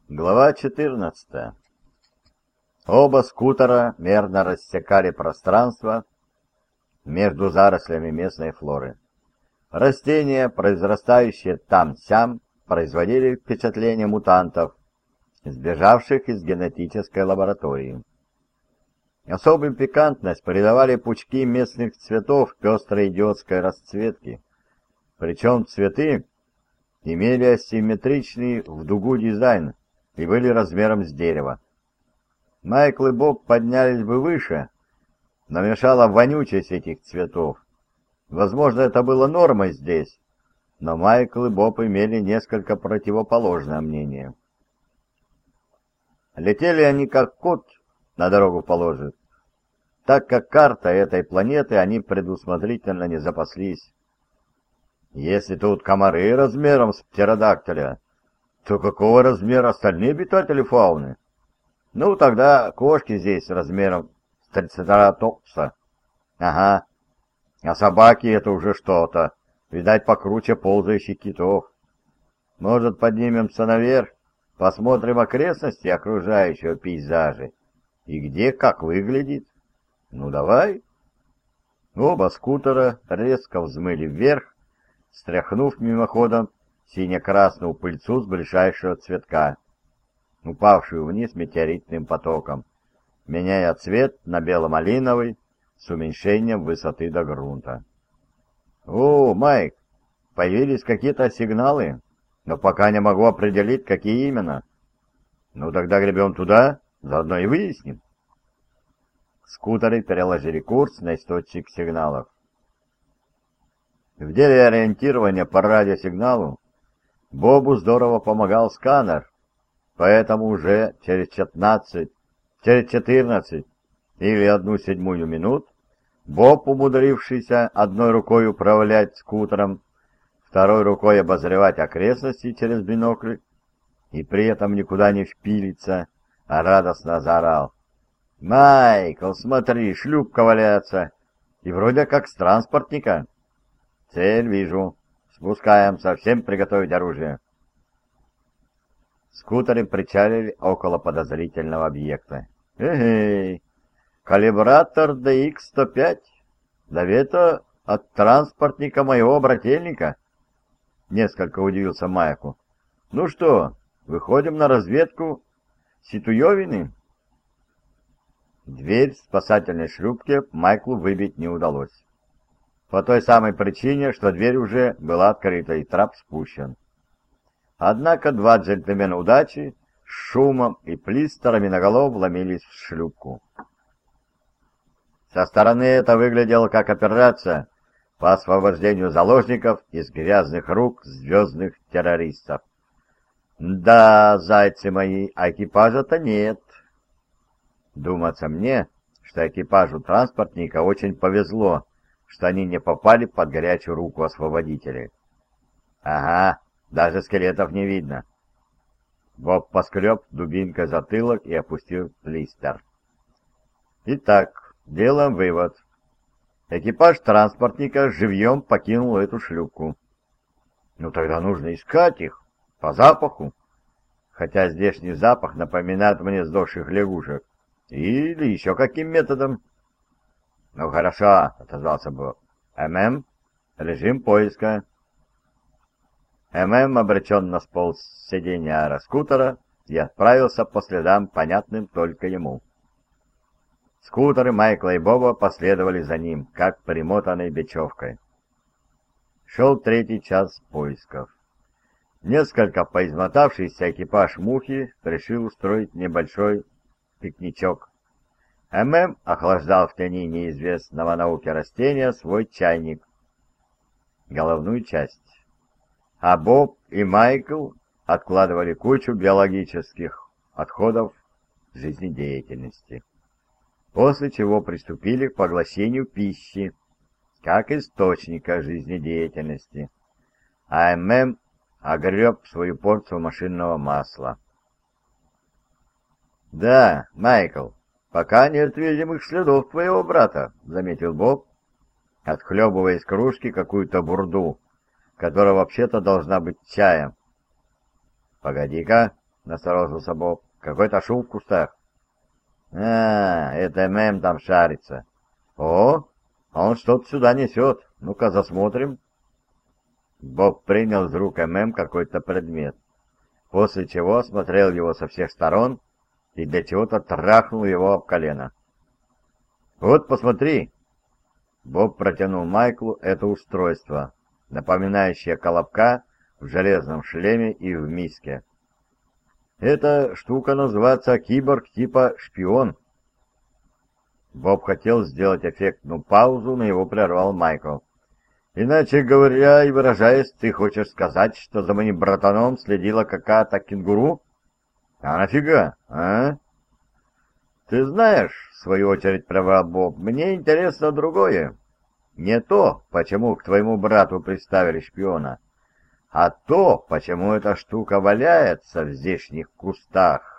Глава 14. Оба скутера мерно рассекали пространство между зарослями местной флоры. Растения, произрастающие там-сям, производили впечатление мутантов, сбежавших из генетической лаборатории. Особую пикантность придавали пучки местных цветов пестрой идиотской расцветки, причем цветы имели асимметричный в дугу дизайн и были размером с дерево. Майкл и Боб поднялись бы выше, но мешала вонючесть этих цветов. Возможно, это было нормой здесь, но Майкл и Боб имели несколько противоположное мнение. Летели они как кот на дорогу положит, так как карта этой планеты они предусмотрительно не запаслись. Если тут комары размером с птеродактиля, то какого размера остальные обитатели фауны? Ну, тогда кошки здесь размером с трицератопса. Ага, а собаки это уже что-то, видать, покруче ползающих китов. Может, поднимемся наверх, посмотрим окрестности окружающего пейзажа и где как выглядит? Ну, давай. Оба скутера резко взмыли вверх, стряхнув мимоходом сине-красную пыльцу с ближайшего цветка, упавшую вниз метеоритным потоком, меняя цвет на бело-малиновый с уменьшением высоты до грунта. «О, Майк, появились какие-то сигналы, но пока не могу определить, какие именно. Ну тогда гребем туда, заодно и выясним». Скутеры переложили курс на источник сигналов. В деле ориентирования по радиосигналу Бобу здорово помогал сканер, поэтому уже через 14 или 1/7 минут Боб, умудрившийся одной рукой управлять скутером, второй рукой обозревать окрестности через бинокль и при этом никуда не впилиться, радостно заорал: «Майкл, смотри, шлюпка валяется, и вроде как с транспортника. Цель вижу. Спускаемся, всем приготовить оружие». Скутеры причалили около подозрительного объекта. «Эй, калибратор DX-105? Да ведь это от транспортника моего брательника?» Несколько удивился Майку. «Ну что, выходим на разведку Ситуевины?» Дверь спасательной шлюпки Майклу выбить не удалось. По той самой причине, что дверь уже была открыта и трап спущен. Однако два джентльмена удачи с шумом и плистерами наголов вломились в шлюпку. Со стороны это выглядело как операция по освобождению заложников из грязных рук звездных террористов. Да, зайцы мои, а экипажа-то нет. Думается мне, что экипажу транспортника очень повезло, что они не попали под горячую руку освободителей. Ага, даже скелетов не видно. Боб поскреб дубинкой затылок и опустил плистер. Итак, делаем вывод. Экипаж транспортника живьем покинул эту шлюпку. Ну тогда нужно искать их по запаху. Хотя здешний запах напоминает мне сдохших лягушек. Или еще каким методом. «Ну хорошо», — отозвался Боб. «ММ, режим поиска». ММ обреченно сполз с сиденья аэроскутера и отправился по следам, понятным только ему. Скутеры Майкла и Боба последовали за ним, как примотанной бечевкой. Шел 3-й час поисков. Несколько поизмотавшийся экипаж «Мухи» решил устроить небольшой пикничок. ММ охлаждал в тени неизвестного науке растения свой чайник, головную часть, а Боб и Майкл откладывали кучу биологических отходов жизнедеятельности, после чего приступили к поглощению пищи, как источника жизнедеятельности, а ММ огреб свою порцию машинного масла. «Да, Майкл, пока нет видимых следов твоего брата», — заметил Боб, отхлебывая из кружки какую-то бурду, которая вообще-то должна быть чаем. «Погоди-ка, насторожился Боб. «Какой-то шум в кустах». «А, это Мэм там шарится». «О, он что-то сюда несет. Ну-ка, засмотрим». Боб принял из рук Мэм какой-то предмет, после чего осмотрел его со всех сторон и для чего-то трахнул его об колено. «Вот, посмотри!» Боб протянул Майклу это устройство, напоминающее колобка в железном шлеме и в миске. «Эта штука называется киборг типа шпион». Боб хотел сделать эффектную паузу, но его прервал Майкл. «Иначе говоря и выражаясь, ты хочешь сказать, что за моим братаном следила какая-то кенгуру? А нафига, а?» «Ты знаешь, — в свою очередь прервал Боб, — мне интересно другое. Не то, почему к твоему брату приставили шпиона, а то, почему эта штука валяется в здешних кустах».